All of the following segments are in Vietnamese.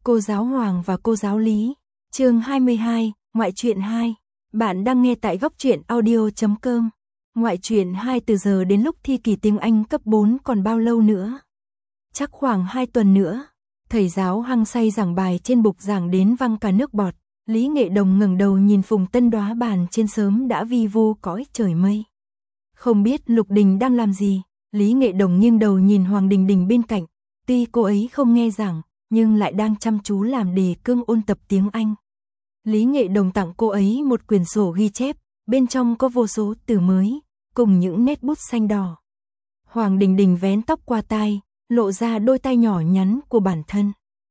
Cô giáo Hoàng và cô giáo Lý. Chương 22, ngoại truyện 2. Bạn đang nghe tại góc truyện audio.com. Ngoại truyện 2. Từ giờ đến lúc thi kỳ tiếng Anh cấp 4 còn bao lâu nữa? Chắc khoảng 2 tuần nữa. Thầy giáo hăng say giảng bài trên bục giảng đến văng cả nước bọt. Lý Nghệ Đồng ngẩng đầu nhìn Phùng Tân Đóa bàn trên sớm đã vi vu cõi trời mây. Không biết Lục Đình đang làm gì, Lý Nghệ Đồng nghiêng đầu nhìn Hoàng Đình Đình bên cạnh. Tuy cô ấy không nghe giảng, nhưng lại đang chăm chú làm đề cương ôn tập tiếng Anh. Lý Nghệ Đồng tặng cô ấy một quyển sổ ghi chép, bên trong có vô số từ mới, cùng những nét bút xanh đỏ. Hoàng Đình Đình vén tóc qua tai, lộ ra đôi tay nhỏ nhắn của bản thân.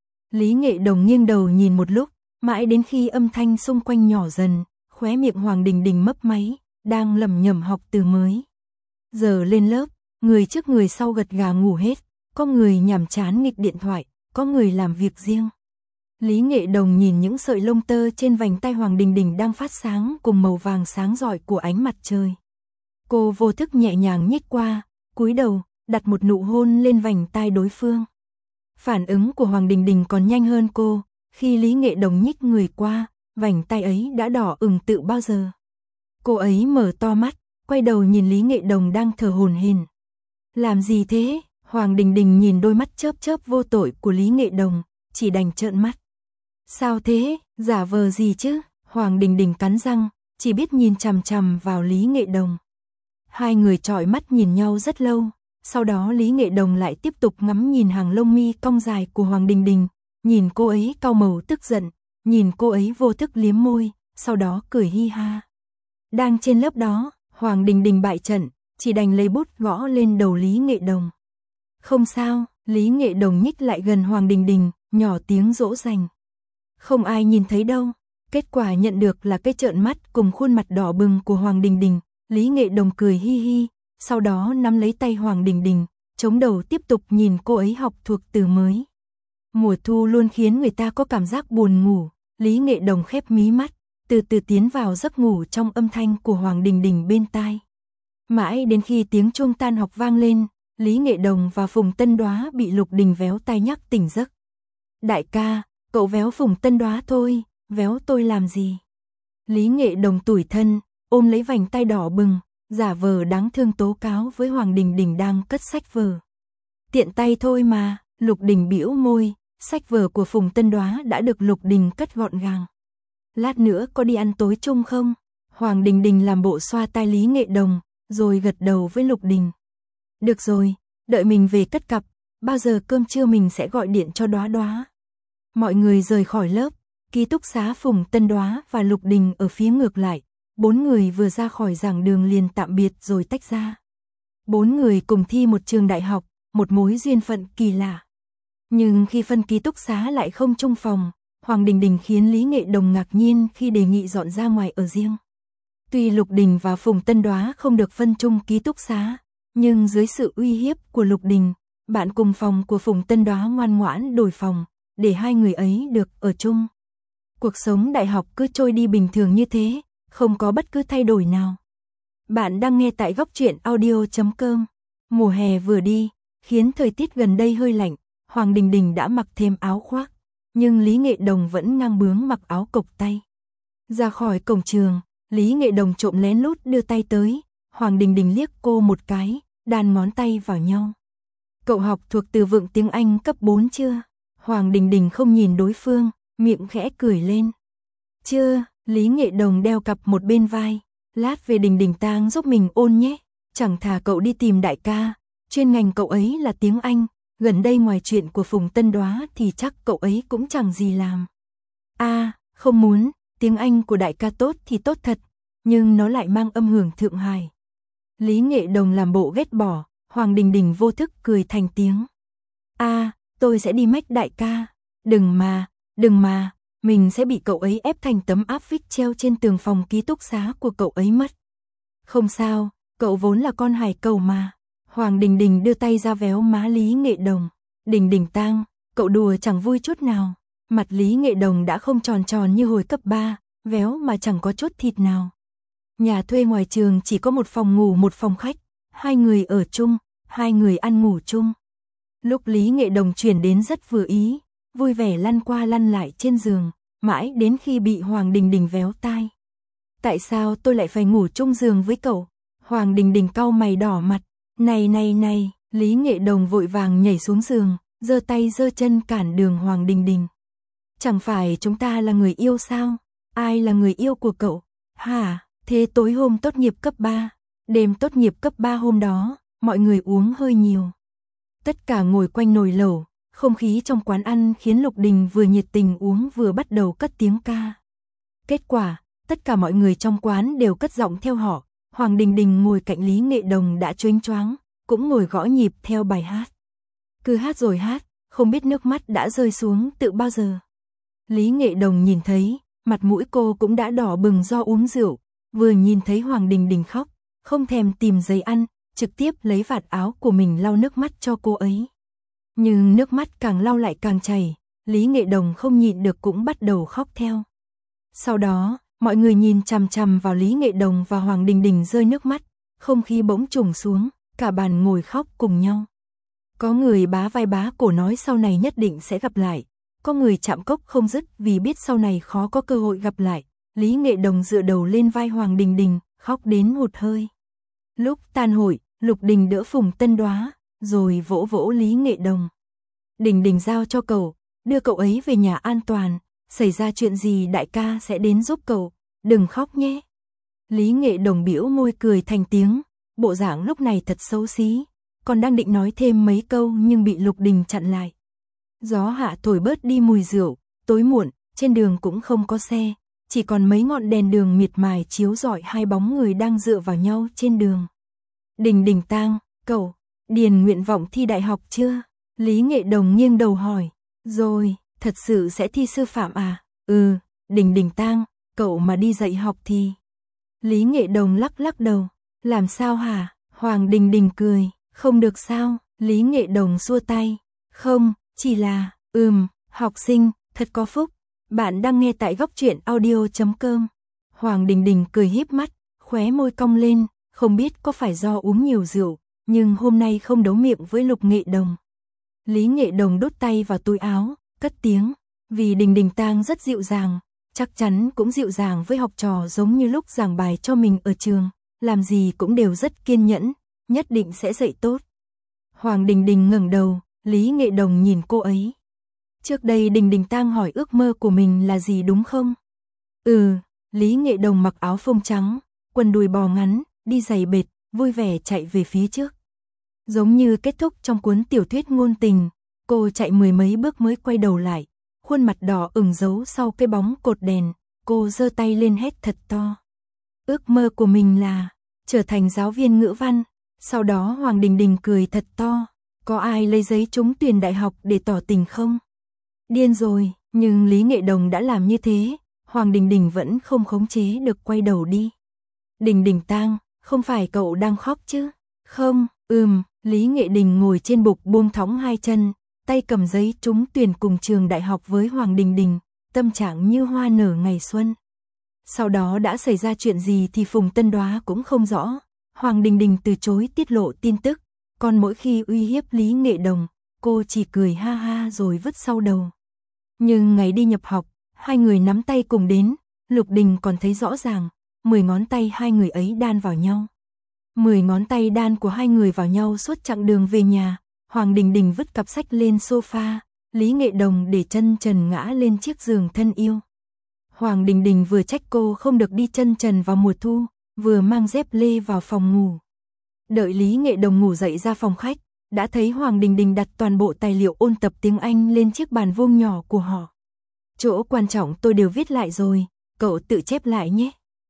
Lý Nghệ Đồng nghiêng đầu nhìn một lúc, mãi đến khi âm thanh xung quanh nhỏ dần, khóe miệng Hoàng Đình Đình mấp máy, đang lẩm nhẩm học từ mới. Giờ lên lớp, người trước người sau gật gà ngủ hết, có người nhàm chán nghịch điện thoại, có người làm việc riêng. Lý Nghệ Đồng nhìn những sợi lông tơ trên vành tay Hoàng Đình Đình đang phát sáng cùng màu vàng sáng rọi của ánh mặt trời. Cô vô thức nhẹ nhàng nhích qua, cúi đầu, đặt một nụ hôn lên vành tai đối phương. Phản ứng của Hoàng Đình Đình còn nhanh hơn cô, khi Lý Nghệ Đồng nhích người qua, vành tai ấy đã đỏ ửng từ bao giờ. Cô ấy mở to mắt, quay đầu nhìn Lý Nghệ Đồng đang thở hổn hển. Làm gì thế? Hoàng Đình Đình nhìn đôi mắt chớp chớp vô tội của Lý Nghệ Đồng, chỉ đành trợn mắt. Sao thế? Giả vờ gì chứ? Hoàng Đình Đình cắn răng, chỉ biết nhìn chằm chằm vào Lý Nghệ Đồng. Hai người chọi mắt nhìn nhau rất lâu, sau đó Lý Nghệ Đồng lại tiếp tục ngắm nhìn hàng lông mi cong dài của Hoàng Đình Đình, nhìn cô ấy cau màu tức giận, nhìn cô ấy vô thức liếm môi, sau đó cười hi ha. Đang trên lớp đó, Hoàng Đình Đình bại trận, chỉ đành lấy bút gõ lên đầu Lý Nghệ Đồng. Không sao, Lý Nghệ Đồng nhích lại gần Hoàng Đình Đình, nhỏ tiếng dỗ dành. Không ai nhìn thấy đâu. Kết quả nhận được là cái trợn mắt cùng khuôn mặt đỏ bừng của Hoàng Đình Đình. Lý Nghệ Đồng cười hi hi, sau đó nắm lấy tay Hoàng Đình Đình, chống đầu tiếp tục nhìn cô ấy học thuộc từ mới. Mùa thu luôn khiến người ta có cảm giác buồn ngủ. Lý Nghệ Đồng khép mí mắt, từ từ tiến vào giấc ngủ trong âm thanh của Hoàng Đình Đình bên tai. Mãi đến khi tiếng chuông tan học vang lên, Lý Nghệ Đồng và Phùng Tân Đóa bị Lục Đình véo tai nhắc tỉnh giấc. Đại ca, cậu véo Phùng Tân Đóa thôi, véo tôi làm gì? Lý Nghệ Đồng tủi thân, ôm lấy vành tai đỏ bừng, giả vờ đáng thương tố cáo với Hoàng Đình Đình đang cất sách vở. Tiện tay thôi mà, Lục Đình bĩu môi, sách vở của Phùng Tân Đóa đã được Lục Đình cất gọn gàng. Lát nữa có đi ăn tối chung không? Hoàng Đình Đình làm bộ xoa tai Lý Nghệ Đồng, rồi gật đầu với Lục Đình. Được rồi, đợi mình về cất cặp, bao giờ cơm trưa mình sẽ gọi điện cho Đóa Đóa. Mọi người rời khỏi lớp, ký túc xá Phùng Tân Đóa và Lục Đình ở phía ngược lại. 4 người vừa ra khỏi giảng đường liền tạm biệt rồi tách ra. 4 người cùng thi một trường đại học, một mối duyên phận kỳ lạ. Nhưng khi phân ký túc xá lại không chung phòng, Hoàng Đình Đình khiến Lý Nghệ Đồng ngạc nhiên khi đề nghị dọn ra ngoài ở riêng. Tuy Lục Đình và Phùng Tân Đóa không được phân chung ký túc xá, nhưng dưới sự uy hiếp của Lục Đình, bạn cùng phòng của Phùng Tân Đóa ngoan ngoãn đổi phòng, để hai người ấy được ở chung. Cuộc sống đại học cứ trôi đi bình thường như thế, không có bất cứ thay đổi nào. Bạn đang nghe tại góc truyện audio.com. Mùa hè vừa đi, khiến thời tiết gần đây hơi lạnh, Hoàng Đình Đình đã mặc thêm áo khoác, nhưng Lý Nghệ Đồng vẫn ngang bướng mặc áo cộc tay. Ra khỏi cổng trường, Lý Nghệ Đồng trộm lén lút đưa tay tới, Hoàng Đình Đình liếc cô một cái, đan ngón tay vào nhau. Cậu học thuộc từ vựng tiếng Anh cấp 4 chưa? Hoàng Đình Đình không nhìn đối phương, miệng khẽ cười lên. Chưa, Lý Nghệ Đồng đeo cặp một bên vai. Lát về Đình Đình tang giúp mình ôn nhé. Chẳng thà cậu đi tìm đại ca, chuyên ngành cậu ấy là tiếng Anh. Gần đây ngoài chuyện của Phùng Tân Đóa thì chắc cậu ấy cũng chẳng gì làm. Không muốn, tiếng Anh của đại ca tốt thì tốt thật, nhưng nó lại mang âm hưởng Thượng Hải. Lý Nghệ Đồng làm bộ ghét bỏ, Hoàng Đình Đình vô thức cười thành tiếng. Tôi sẽ đi mách đại ca. Đừng mà, mình sẽ bị cậu ấy ép thành tấm áp phích treo trên tường phòng ký túc xá của cậu ấy mất. Không sao, cậu vốn là con hải cẩu mà. Hoàng Đình Đình đưa tay ra véo má Lý Nghệ Đồng. Đình Đình tang, cậu đùa chẳng vui chút nào. Mặt Lý Nghệ Đồng đã không tròn tròn như hồi cấp 3, véo mà chẳng có chút thịt nào. Nhà thuê ngoài trường chỉ có một phòng ngủ một phòng khách, hai người ở chung, hai người ăn ngủ chung. Lúc Lý Nghệ Đồng chuyển đến rất vừa ý, vui vẻ lăn qua lăn lại trên giường, mãi đến khi bị Hoàng Đình Đình véo tai. Tại sao tôi lại phải ngủ chung giường với cậu? Hoàng Đình Đình cau mày đỏ mặt. Này, Lý Nghệ Đồng vội vàng nhảy xuống giường, giơ tay giơ chân cản đường Hoàng Đình Đình. Chẳng phải chúng ta là người yêu sao? Ai là người yêu của cậu? Hả? Thế tối hôm tốt nghiệp cấp 3, đêm tốt nghiệp cấp 3 hôm đó, mọi người uống hơi nhiều. Tất cả ngồi quanh nồi lẩu, không khí trong quán ăn khiến Lục Đình vừa nhiệt tình uống vừa bắt đầu cất tiếng ca. Kết quả, tất cả mọi người trong quán đều cất giọng theo họ. Hoàng Đình Đình ngồi cạnh Lý Nghệ Đồng đã choáng choáng, cũng ngồi gõ nhịp theo bài hát. Cứ hát rồi hát, không biết nước mắt đã rơi xuống từ bao giờ. Lý Nghệ Đồng nhìn thấy, mặt mũi cô cũng đã đỏ bừng do uống rượu, vừa nhìn thấy Hoàng Đình Đình khóc, không thèm tìm giấy ăn, trực tiếp lấy vạt áo của mình lau nước mắt cho cô ấy. Nhưng nước mắt càng lau lại càng chảy, Lý Nghệ Đồng không nhịn được cũng bắt đầu khóc theo. Sau đó, mọi người nhìn chằm chằm vào Lý Nghệ Đồng và Hoàng Đình Đình rơi nước mắt, không khí bỗng trùng xuống, cả bàn ngồi khóc cùng nhau. Có người bá vai bá cổ nói sau này nhất định sẽ gặp lại, có người chạm cốc không dứt vì biết sau này khó có cơ hội gặp lại. Lý Nghệ Đồng dựa đầu lên vai Hoàng Đình Đình, khóc đến hụt hơi. Lúc tan hội, Lục Đình đỡ Phùng Tân Đoá, rồi vỗ vỗ Lý Nghệ Đồng. Đình Đình giao cho cậu, đưa cậu ấy về nhà an toàn, xảy ra chuyện gì đại ca sẽ đến giúp cậu, đừng khóc nhé. Lý Nghệ Đồng bĩu môi cười thành tiếng, bộ dạng lúc này thật xấu xí, còn đang định nói thêm mấy câu nhưng bị Lục Đình chặn lại. Gió hạ thổi bớt đi mùi rượu, tối muộn, trên đường cũng không có xe, chỉ còn mấy ngọn đèn đường miệt mài chiếu rọi hai bóng người đang dựa vào nhau trên đường. Đình Đình Tang, cậu, điền nguyện vọng thi đại học chưa? Lý Nghệ Đồng nghiêng đầu hỏi. Rồi, thật sự sẽ thi sư phạm à? Ừ, Đình Đình Tang, cậu mà đi dạy học thì... Lý Nghệ Đồng lắc lắc đầu. Làm sao hả? Hoàng Đình Đình cười. Không được sao? Lý Nghệ Đồng xua tay. Không, chỉ là... học sinh, thật có phúc. Bạn đang nghe tại goctruyện.audio.com. Hoàng Đình Đình cười híp mắt, khóe môi cong lên, không biết có phải do uống nhiều rượu, nhưng hôm nay không đấu miệng với Lục Nghệ Đồng. Lý Nghệ Đồng đút tay vào túi áo, cất tiếng, vì Đình Đình Tang rất dịu dàng, chắc chắn cũng dịu dàng với học trò giống như lúc giảng bài cho mình ở trường, làm gì cũng đều rất kiên nhẫn, nhất định sẽ dạy tốt. Hoàng Đình Đình ngẩng đầu, Lý Nghệ Đồng nhìn cô ấy. Trước đây Đình Đình Tang hỏi ước mơ của mình là gì đúng không? Lý Nghệ Đồng mặc áo phông trắng, quần đùi bò ngắn, đi giày bệt, vui vẻ chạy về phía trước. Giống như kết thúc trong cuốn tiểu thuyết ngôn tình, cô chạy mười mấy bước mới quay đầu lại, khuôn mặt đỏ ửng giấu sau cái bóng cột đèn, cô giơ tay lên hét thật to. Ước mơ của mình là trở thành giáo viên ngữ văn. Sau đó Hoàng Đình Đình cười thật to, có ai lấy giấy trúng tuyển đại học để tỏ tình không? Điên rồi, nhưng Lý Nghệ Đồng đã làm như thế, Hoàng Đình Đình vẫn không khống chế được quay đầu đi. Đình Đình Tang, không phải cậu đang khóc chứ? Không, Lý Nghệ Đình ngồi trên bục buông thõng hai chân, tay cầm giấy trúng tuyển cùng trường đại học với Hoàng Đình Đình, tâm trạng như hoa nở ngày xuân. Sau đó đã xảy ra chuyện gì thì Phùng Tân Đoá cũng không rõ, Hoàng Đình Đình từ chối tiết lộ tin tức, còn mỗi khi uy hiếp Lý Nghệ Đồng, cô chỉ cười ha ha rồi vứt sau đầu. Nhưng ngày đi nhập học, hai người nắm tay cùng đến, Lục Đình còn thấy rõ ràng, 10 ngón tay hai người ấy đan vào nhau. 10 ngón tay đan của hai người vào nhau suốt chặng đường về nhà, Hoàng Đình Đình vứt cặp sách lên sofa, Lý Nghệ Đồng để chân trần ngã lên chiếc giường thân yêu. Hoàng Đình Đình vừa trách cô không được đi chân trần vào mùa thu, vừa mang dép lê vào phòng ngủ. Đợi Lý Nghệ Đồng ngủ dậy ra phòng khách, đã thấy Hoàng Đình Đình đặt toàn bộ tài liệu ôn tập tiếng Anh lên chiếc bàn vuông nhỏ của họ. Chỗ quan trọng tôi đều viết lại rồi, cậu tự chép lại nhé.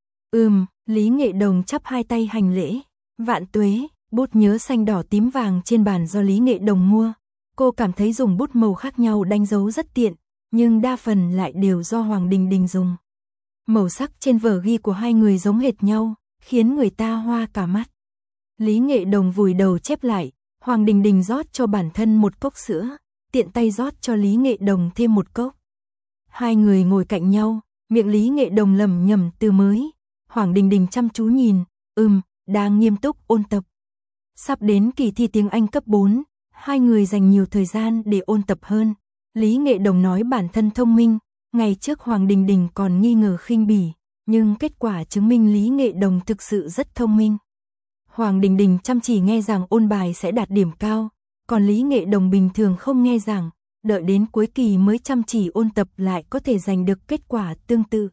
Lý Nghệ Đồng chắp hai tay hành lễ. Vạn tuế, bút nhớ xanh đỏ tím vàng trên bàn do Lý Nghệ Đồng mua. Cô cảm thấy dùng bút màu khác nhau đánh dấu rất tiện, nhưng đa phần lại đều do Hoàng Đình Đình dùng. Màu sắc trên vở ghi của hai người giống hệt nhau, khiến người ta hoa cả mắt. Lý Nghệ Đồng vùi đầu chép lại, Hoàng Đình Đình rót cho bản thân một cốc sữa, tiện tay rót cho Lý Nghệ Đồng thêm một cốc. Hai người ngồi cạnh nhau, miệng Lý Nghệ Đồng lẩm nhẩm từ mới. Hoàng Đình Đình chăm chú nhìn, đang nghiêm túc ôn tập. Sắp đến kỳ thi tiếng Anh cấp 4, hai người dành nhiều thời gian để ôn tập hơn. Lý Nghệ Đồng nói bản thân thông minh, ngày trước Hoàng Đình Đình còn nghi ngờ khinh bỉ, nhưng kết quả chứng minh Lý Nghệ Đồng thực sự rất thông minh. Hoàng Đình Đình chăm chỉ nghe giảng ôn bài sẽ đạt điểm cao, còn Lý Nghệ Đồng bình thường không nghe giảng, đợi đến cuối kỳ mới chăm chỉ ôn tập lại có thể giành được kết quả tương tự.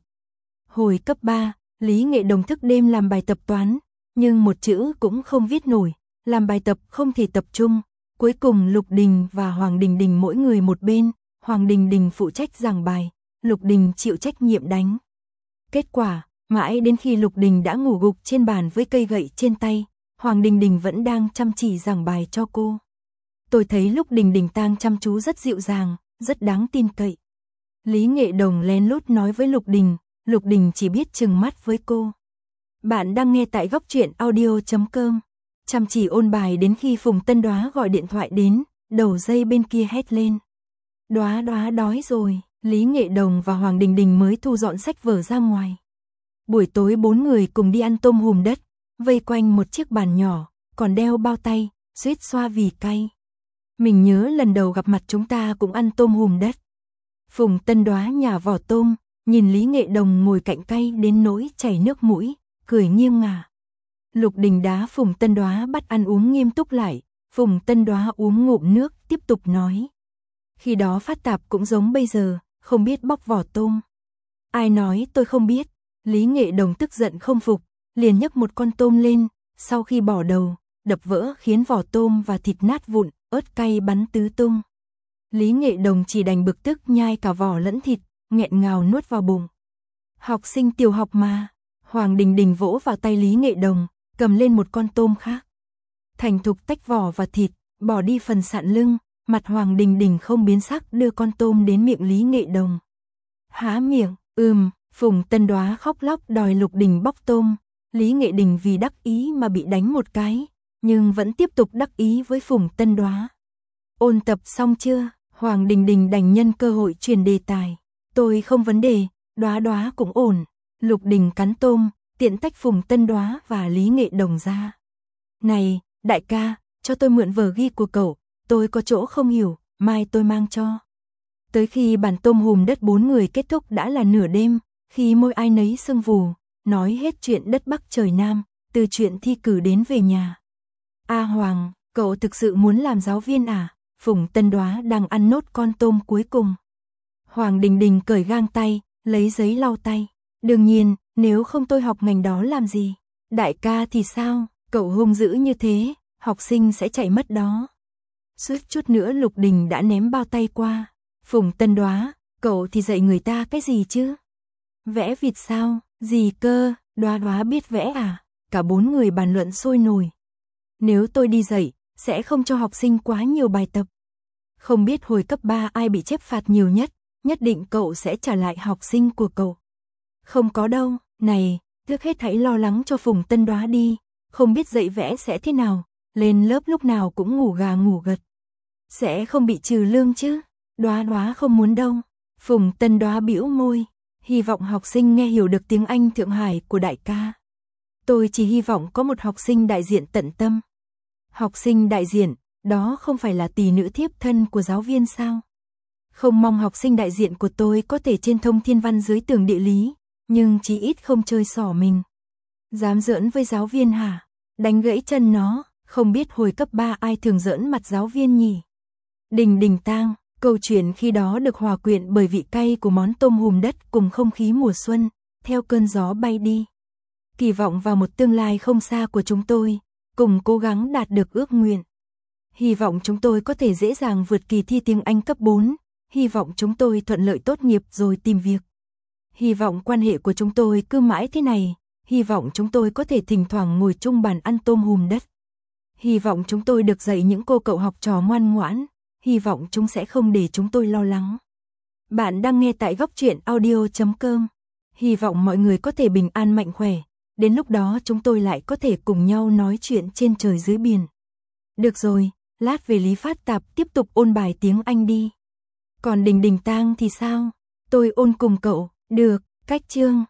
Hồi cấp 3, Lý Nghệ Đồng thức đêm làm bài tập toán, nhưng một chữ cũng không viết nổi, làm bài tập không thể tập trung. Cuối cùng Lục Đình và Hoàng Đình Đình mỗi người một bên, Hoàng Đình Đình phụ trách giảng bài, Lục Đình chịu trách nhiệm đánh. Kết quả, mãi đến khi Lục Đình đã ngủ gục trên bàn với cây gậy trên tay, Hoàng Đình Đình vẫn đang chăm chỉ giảng bài cho cô. Tôi thấy lúc Đình Đình tang chăm chú rất dịu dàng, rất đáng tin cậy. Lý Nghệ Đồng lén lút nói với Lục Đình chỉ biết trừng mắt với cô. Bạn đang nghe tại góc truyện audio.com. Chăm chỉ ôn bài đến khi Phùng Tân Đoá gọi điện thoại đến, đầu dây bên kia hét lên. Đoá Đoá đói rồi, Lý Nghệ Đồng và Hoàng Đình Đình mới thu dọn sách vở ra ngoài. Buổi tối 4 người cùng đi ăn tôm hùm đất, vây quanh một chiếc bàn nhỏ, còn đeo bao tay, suýt xoa vì cay. Mình nhớ lần đầu gặp mặt chúng ta cũng ăn tôm hùm đất. Phùng Tân Đoá nhả vỏ tôm, nhìn Lý Nghệ Đồng ngồi cạnh cay đến nỗi chảy nước mũi, cười nghiêng ngả. Lục Đình đá Phùng Tân Đoá bắt ăn uống nghiêm túc lại, Phùng Tân Đoá uống ngụm nước, tiếp tục nói. Khi đó phát tạp cũng giống bây giờ, không biết bóc vỏ tôm. Ai nói tôi không biết, Lý Nghệ Đồng tức giận không phục, liền nhấc một con tôm lên, sau khi bỏ đầu, đập vỡ khiến vỏ tôm và thịt nát vụn, ớt cay bắn tứ tung. Lý Nghệ Đồng chỉ đành bực tức nhai cả vỏ lẫn thịt, nghẹn ngào nuốt vào bụng. Học sinh tiểu học mà, Hoàng Đình Đình vỗ vào tay Lý Nghệ Đồng, cầm lên một con tôm khác. Thành thục tách vỏ và thịt, bỏ đi phần sạn lưng, mặt Hoàng Đình Đình không biến sắc đưa con tôm đến miệng Lý Nghệ Đồng. Há miệng, Phùng Tân Đoá khóc lóc đòi Lục Đình bóc tôm, Lý Nghệ Đình vì đắc ý mà bị đánh một cái, nhưng vẫn tiếp tục đắc ý với Phùng Tân Đoá. Ôn tập xong chưa? Hoàng Đình Đình đành nhân cơ hội truyền đề tài. Tôi không vấn đề, Đoá Đoá cũng ổn. Lục Đình cắn tôm, tiện tách Phùng Tân Đoá và Lý Nghệ Đồng ra. Này, đại ca, cho tôi mượn vở ghi của cậu, tôi có chỗ không hiểu, mai tôi mang cho. Tới khi bản tôm hùm đất 4 người kết thúc đã là nửa đêm, khi môi ai nấy sưng vù, nói hết chuyện đất Bắc trời Nam, từ chuyện thi cử đến về nhà. A Hoàng, cậu thực sự muốn làm giáo viên à? Phùng Tân Đoá đang ăn nốt con tôm cuối cùng. Hoàng Đình Đình cởi gang tay, lấy giấy lau tay. Đương nhiên, nếu không tôi học ngành đó làm gì? Đại ca thì sao? Cậu hung dữ như thế, học sinh sẽ chạy mất đó. Suýt chút nữa Lục Đình đã ném bao tay qua. Phùng Tân Đoá, cậu thì dạy người ta cái gì chứ? Vẽ vịt sao? Gì cơ? Đoá Đoá biết vẽ à? Cả 4 người bàn luận sôi nổi. Nếu tôi đi dạy, sẽ không cho học sinh quá nhiều bài tập. Không biết hồi cấp 3 ai bị chép phạt nhiều nhất, nhất định cậu sẽ trả lại học sinh của cậu. Không có đâu, này, trước hết hãy lo lắng cho Phùng Tân Đoá đi, không biết dạy vẽ sẽ thế nào, lên lớp lúc nào cũng ngủ gà ngủ gật. Sẽ không bị trừ lương chứ? Đoá Đoá không muốn đâu. Phùng Tân Đoá bĩu môi, hy vọng học sinh nghe hiểu được tiếng Anh Thượng Hải của đại ca. Tôi chỉ hy vọng có một học sinh đại diện tận tâm. Học sinh đại diện, đó không phải là tỷ nữ thiếp thân của giáo viên sao? Không mong học sinh đại diện của tôi có thể trên thông thiên văn dưới tường địa lý, nhưng chí ít không chơi xỏ mình. Dám giỡn với giáo viên hả? Đánh gãy chân nó, không biết hồi cấp 3 ai thường giỡn mặt giáo viên nhỉ? Đình Đình tang, câu chuyện khi đó được hòa quyện bởi vị cay của món tôm hùm đất cùng không khí mùa xuân, theo cơn gió bay đi. Kỳ vọng vào một tương lai không xa của chúng tôi, cùng cố gắng đạt được ước nguyện. Hy vọng chúng tôi có thể dễ dàng vượt kỳ thi tiếng Anh cấp 4, hy vọng chúng tôi thuận lợi tốt nghiệp rồi tìm việc. Hy vọng quan hệ của chúng tôi cứ mãi thế này, hy vọng chúng tôi có thể thỉnh thoảng ngồi chung bàn ăn tôm hùm đất. Hy vọng chúng tôi được dạy những cô cậu học trò ngoan ngoãn, hy vọng chúng sẽ không để chúng tôi lo lắng. Bạn đang nghe tại góc truyện audio.com. Hy vọng mọi người có thể bình an mạnh khỏe, đến lúc đó chúng tôi lại có thể cùng nhau nói chuyện trên trời dưới biển. Được rồi, lát về lý phát tạp tiếp tục ôn bài tiếng Anh đi. Còn Đình Đình tang thì sao? Tôi ôn cùng cậu, được, cách chương.